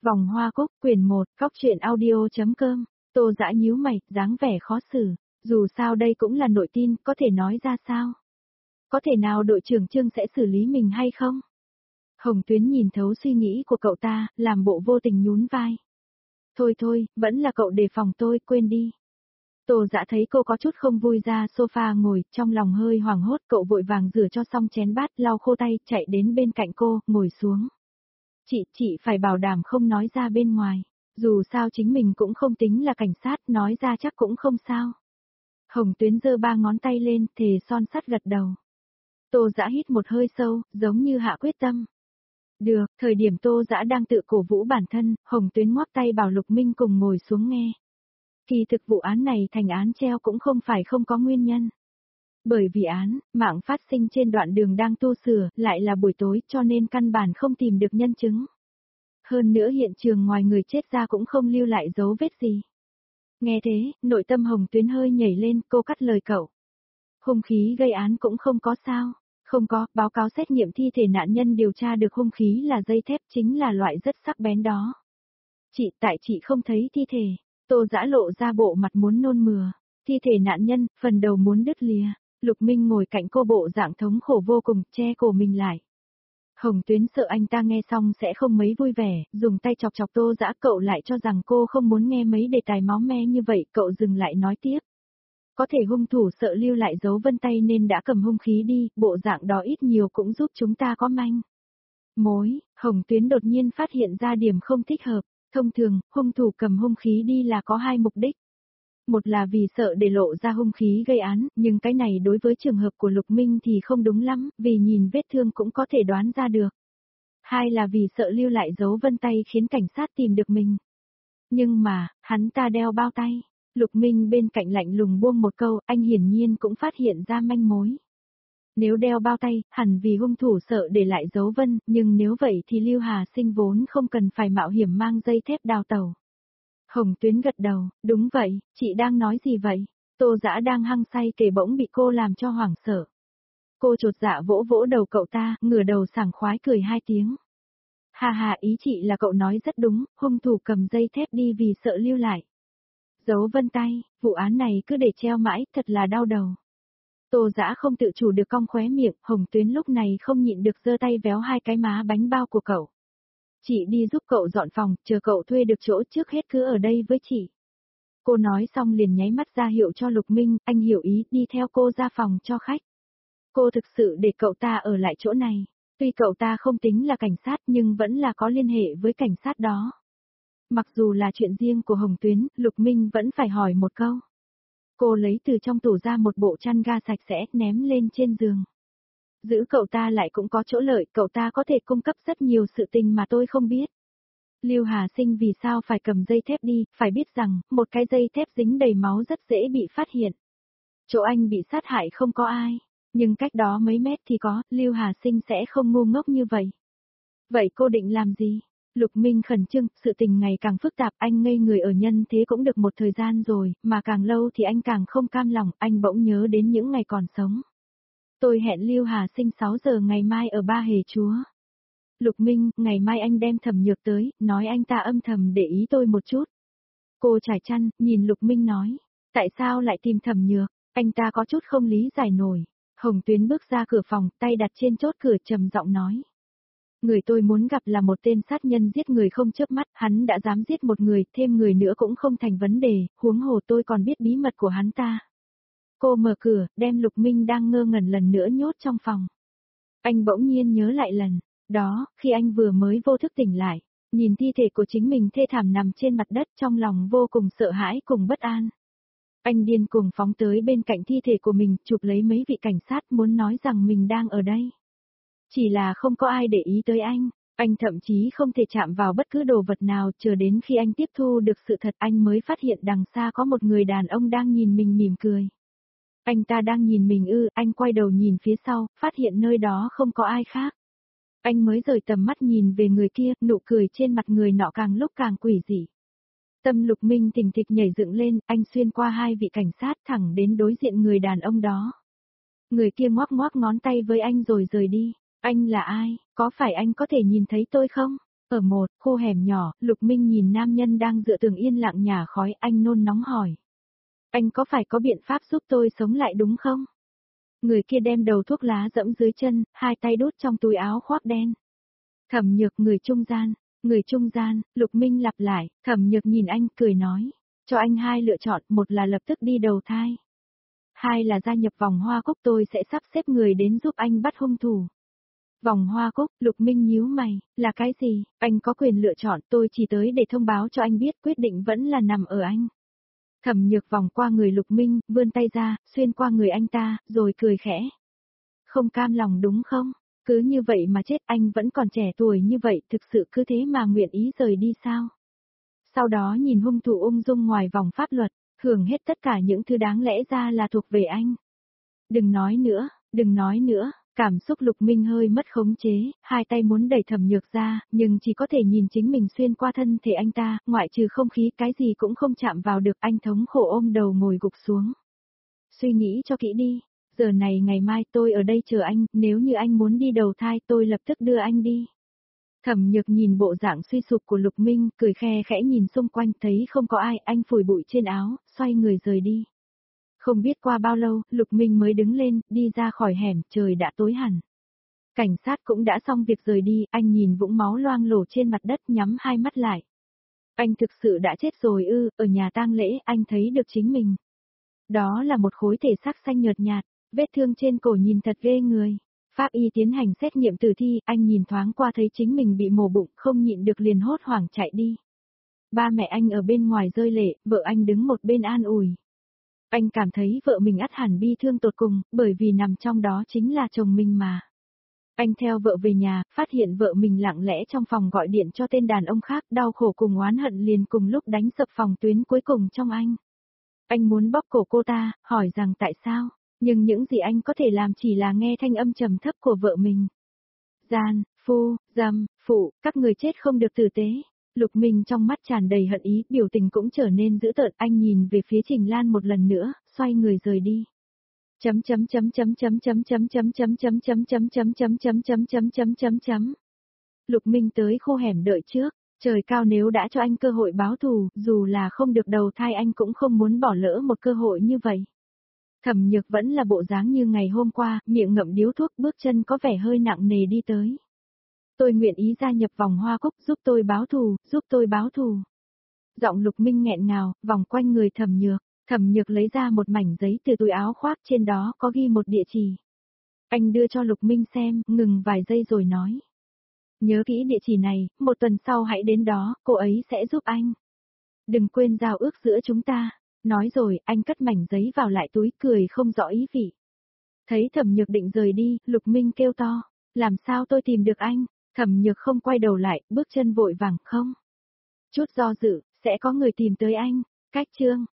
Vòng hoa cúc, quyển 1, góc truyện audio.com, Tô Dã nhíu mày, dáng vẻ khó xử, dù sao đây cũng là nội tin, có thể nói ra sao? Có thể nào đội trưởng Trương sẽ xử lý mình hay không? Hồng Tuyến nhìn thấu suy nghĩ của cậu ta, làm bộ vô tình nhún vai. Thôi thôi, vẫn là cậu đề phòng tôi, quên đi. Tô Dã thấy cô có chút không vui ra sofa ngồi, trong lòng hơi hoảng hốt, cậu vội vàng rửa cho xong chén bát, lau khô tay, chạy đến bên cạnh cô, ngồi xuống. Chị phải bảo đảm không nói ra bên ngoài, dù sao chính mình cũng không tính là cảnh sát, nói ra chắc cũng không sao. Hồng Tuyến giơ 3 ngón tay lên, thề son sắt gật đầu. Tô Dã hít một hơi sâu, giống như hạ quyết tâm. Được, thời điểm Tô Dã đang tự cổ vũ bản thân, Hồng Tuyến ngoắc tay bảo Lục Minh cùng ngồi xuống nghe. Kỳ thực vụ án này thành án treo cũng không phải không có nguyên nhân. Bởi vì mạng phát sinh trên đoạn đường đang tu sửa, lại là buổi tối cho nên căn bản không tìm được nhân chứng. Hơn nữa hiện trường ngoài người chết ra cũng không lưu lại dấu vết gì. Nghe thế, nội tâm Hồng Tuyến hơi nhảy lên, cô cắt lời cậu. Hung khí gây án cũng không có sao. Không có, báo cáo xét nghiệm thi thể nạn nhân điều tra được hung khí là dây thép, chính là loại rất sắc bén đó. Tại chị không thấy thi thể. Tô Dã lộ ra bộ mặt muốn nôn mửa. Thi thể nạn nhân, phần đầu muốn đứt lìa. Lục Minh ngồi cạnh cô bộ dạng thống khổ vô cùng, che cổ mình lại. Hồng Tuyến sợ anh ta nghe xong sẽ không mấy vui vẻ, dùng tay chọc chọc Tô Dã, cậu lại cho rằng cô không muốn nghe mấy đề tài máu me như vậy, cậu dừng lại nói tiếp. Có thể hung thủ sợ lưu lại dấu vân tay nên đã cầm hung khí đi, bộ dạng đó ít nhiều cũng giúp chúng ta có manh mối. Hồng Tuyến đột nhiên phát hiện ra điểm không thích hợp. Thông thường, hung thủ cầm hung khí đi là có hai mục đích. Một là vì sợ để lộ ra hung khí gây án, nhưng cái này đối với trường hợp của Lục Minh thì không đúng lắm, vì nhìn vết thương cũng có thể đoán ra được. Hai là vì sợ lưu lại dấu vân tay khiến cảnh sát tìm được mình. Nhưng mà, hắn ta đeo bao tay. Lục Minh bên cạnh lạnh lùng buông một câu, anh hiển nhiên cũng phát hiện ra manh mối. Nếu đeo bao tay, hẳn vì hung thủ sợ để lại dấu vân, nhưng nếu vậy thì Lưu Hà Sinh vốn không cần phải mạo hiểm mang dây thép đào tẩu. Hồng Tuyến gật đầu, đúng vậy, chị đang nói gì vậy? Tô Dã đang hăng say kể bỗng bị cô làm cho hoảng sợ. Cô chột dạ vỗ vỗ đầu cậu ta, ngửa đầu sảng khoái cười 2 tiếng. Hà hà, ý chị là cậu nói rất đúng, hung thủ cầm dây thép đi vì sợ lưu lại dấu vân tay, vụ án này cứ để treo mãi, thật là đau đầu. Tô Dã không tự chủ được cong khóe miệng, Hồng Tuyến lúc này không nhịn được giơ tay véo 2 cái má bánh bao của cậu. Chị đi giúp cậu dọn phòng, chờ cậu thuê được chỗ, trước hết cứ ở đây với chị. Cô nói xong liền nháy mắt ra hiệu cho Lục Minh, anh hiểu ý, đi theo cô ra phòng cho khách. Cô thực sự để cậu ta ở lại chỗ này. Tuy cậu ta không tính là cảnh sát nhưng vẫn là có liên hệ với cảnh sát đó. Mặc dù là chuyện riêng của Hồng Tuyến, Lục Minh vẫn phải hỏi một câu. Cô lấy từ trong tủ ra một bộ chăn ga sạch sẽ, ném lên trên giường. Giữ cậu ta lại cũng có chỗ lợi, cậu ta có thể cung cấp rất nhiều sự tình mà tôi không biết. Lưu Hà Sinh vì sao phải cầm dây thép đi, phải biết rằng, một cái dây thép dính đầy máu rất dễ bị phát hiện. Chỗ anh bị sát hại không có ai, nhưng cách đó mấy mét thì có, Lưu Hà Sinh sẽ không ngu ngốc như vậy. Vậy cô định làm gì? Lục Minh khẩn trương, sự tình ngày càng phức tạp, anh ngây người ở nhân thế cũng được một thời gian rồi, mà càng lâu thì anh càng không cam lòng, anh bỗng nhớ đến những ngày còn sống. Tôi hẹn Lưu Hà Sinh 6 giờ ngày mai ở Ba Hề Chúa. Lục Minh, ngày mai anh đem Thẩm Nhược tới, nói anh ta âm thầm để ý tôi một chút. Cô trải chăn, nhìn Lục Minh nói, tại sao lại tìm Thẩm Nhược, anh ta có chút không lý giải nổi. Hồng Tuyến bước ra cửa phòng, tay đặt trên chốt cửa trầm giọng nói. Người tôi muốn gặp là một tên sát nhân giết người không chớp mắt, hắn đã dám giết một người, thêm người nữa cũng không thành vấn đề, huống hồ tôi còn biết bí mật của hắn ta. Cô mở cửa, đem Lục Minh đang ngơ ngẩn lần nữa nhốt trong phòng. Anh bỗng nhiên nhớ lại lần đó, khi anh vừa mới vô thức tỉnh lại, nhìn thi thể của chính mình thê thảm nằm trên mặt đất, trong lòng vô cùng sợ hãi cùng bất an. Anh điên cuồng phóng tới bên cạnh thi thể của mình, chụp lấy mấy vị cảnh sát muốn nói rằng mình đang ở đây. Chỉ là không có ai để ý tới anh thậm chí không thể chạm vào bất cứ đồ vật nào, chờ đến khi anh tiếp thu được sự thật anh mới phát hiện đằng xa có một người đàn ông đang nhìn mình mỉm cười. Anh ta đang nhìn mình ư, anh quay đầu nhìn phía sau, phát hiện nơi đó không có ai khác. Anh mới rời tầm mắt nhìn về người kia, nụ cười trên mặt người nọ càng lúc càng quỷ dị. Tâm Lục Minh thình thịch nhảy dựng lên, anh xuyên qua 2 vị cảnh sát thẳng đến đối diện người đàn ông đó. Người kia ngoắc ngoắc ngón tay với anh rồi rời đi. Anh là ai, có phải anh có thể nhìn thấy tôi không? Ở một khu hẻm nhỏ, Lục Minh nhìn nam nhân đang dựa tường yên lặng nhả khói, anh nôn nóng hỏi. Anh có phải có biện pháp giúp tôi sống lại đúng không? Người kia đem đầu thuốc lá dẫm dưới chân, hai tay đút trong túi áo khoác đen. Thẩm Nhược người trung gian, Lục Minh lặp lại, Thẩm Nhược nhìn anh cười nói. Cho anh hai lựa chọn, một là lập tức đi đầu thai. Hai là gia nhập vòng hoa cúc, tôi sẽ sắp xếp người đến giúp anh bắt hung thủ. Vòng hoa cúc, Lục Minh nhíu mày, là cái gì? Anh có quyền lựa chọn, tôi chỉ tới để thông báo cho anh biết, quyết định vẫn là nằm ở anh. Thẩm Nhược vòng qua người Lục Minh, vươn tay ra, xuyên qua người anh ta, rồi cười khẽ. Không cam lòng đúng không? Cứ như vậy mà chết, anh vẫn còn trẻ tuổi như vậy, thực sự cứ thế mà nguyện ý rời đi sao? Sau đó nhìn hung thủ ung dung ngoài vòng pháp luật, hưởng hết tất cả những thứ đáng lẽ ra là thuộc về anh. Đừng nói nữa, cảm xúc Lục Minh hơi mất khống chế, hai tay muốn đẩy Thẩm Nhược ra, nhưng chỉ có thể nhìn chính mình xuyên qua thân thể anh ta, ngoại trừ không khí cái gì cũng không chạm vào được, anh thống khổ ôm đầu ngồi gục xuống. Suy nghĩ cho kỹ đi, giờ này ngày mai tôi ở đây chờ anh, nếu như anh muốn đi đầu thai tôi lập tức đưa anh đi. Thẩm Nhược nhìn bộ dạng suy sụp của Lục Minh, cười khe khẽ nhìn xung quanh thấy không có ai, anh phủi bụi trên áo, xoay người rời đi. Không biết qua bao lâu, Lục Minh mới đứng lên, đi ra khỏi hẻm, trời đã tối hẳn. Cảnh sát cũng đã xong việc rời đi, anh nhìn vũng máu loang lổ trên mặt đất nhắm hai mắt lại. Anh thực sự đã chết rồi ư, ở nhà tang lễ anh thấy được chính mình. Đó là một khối thể xác xanh nhợt nhạt, vết thương trên cổ nhìn thật ghê người. Pháp y tiến hành xét nghiệm tử thi, anh nhìn thoáng qua thấy chính mình bị mổ bụng, không nhịn được liền hốt hoảng chạy đi. Ba mẹ anh ở bên ngoài rơi lệ, vợ anh đứng một bên an ủi. Anh cảm thấy vợ mình ắt hẳn bi thương tột cùng, bởi vì nằm trong đó chính là chồng mình mà. Anh theo vợ về nhà, phát hiện vợ mình lặng lẽ trong phòng gọi điện cho tên đàn ông khác, đau khổ cùng oán hận liền cùng lúc đánh sập phòng tuyến cuối cùng trong anh. Anh muốn bóp cổ cô ta, hỏi rằng tại sao, nhưng những gì anh có thể làm chỉ là nghe thanh âm trầm thấp của vợ mình. Gian, phu, dâm, phụ, các người chết không được tử tế. Lục Minh trong mắt tràn đầy hận ý, biểu tình cũng trở nên dữ tợn, anh nhìn về phía Trình Lan một lần nữa, xoay người rời đi. Lục Minh tới khu hẻm đợi trước, trời cao nếu đã cho anh cơ hội báo thù, dù là không được đầu thai anh cũng không muốn bỏ lỡ một cơ hội như vậy. Thẩm Nhược vẫn là bộ dáng như ngày hôm qua, miệng ngậm điếu thuốc, bước chân có vẻ hơi nặng nề đi tới. Tôi nguyện ý gia nhập vòng hoa cúc, giúp tôi báo thù. Giọng Lục Minh nghẹn ngào, vòng quanh người Thẩm Nhược lấy ra một mảnh giấy từ túi áo khoác, trên đó có ghi một địa chỉ. Anh đưa cho Lục Minh xem, ngừng vài giây rồi nói. Nhớ kỹ địa chỉ này, một tuần sau hãy đến đó, cô ấy sẽ giúp anh. Đừng quên giao ước giữa chúng ta. Nói rồi, anh cất mảnh giấy vào lại túi, cười không rõ ý vị. Thấy Thẩm Nhược định rời đi, Lục Minh kêu to. Làm sao tôi tìm được anh? Thẩm Nhược không quay đầu lại, bước chân vội vàng, không. Chút do dự, sẽ có người tìm tới anh. Cách chương.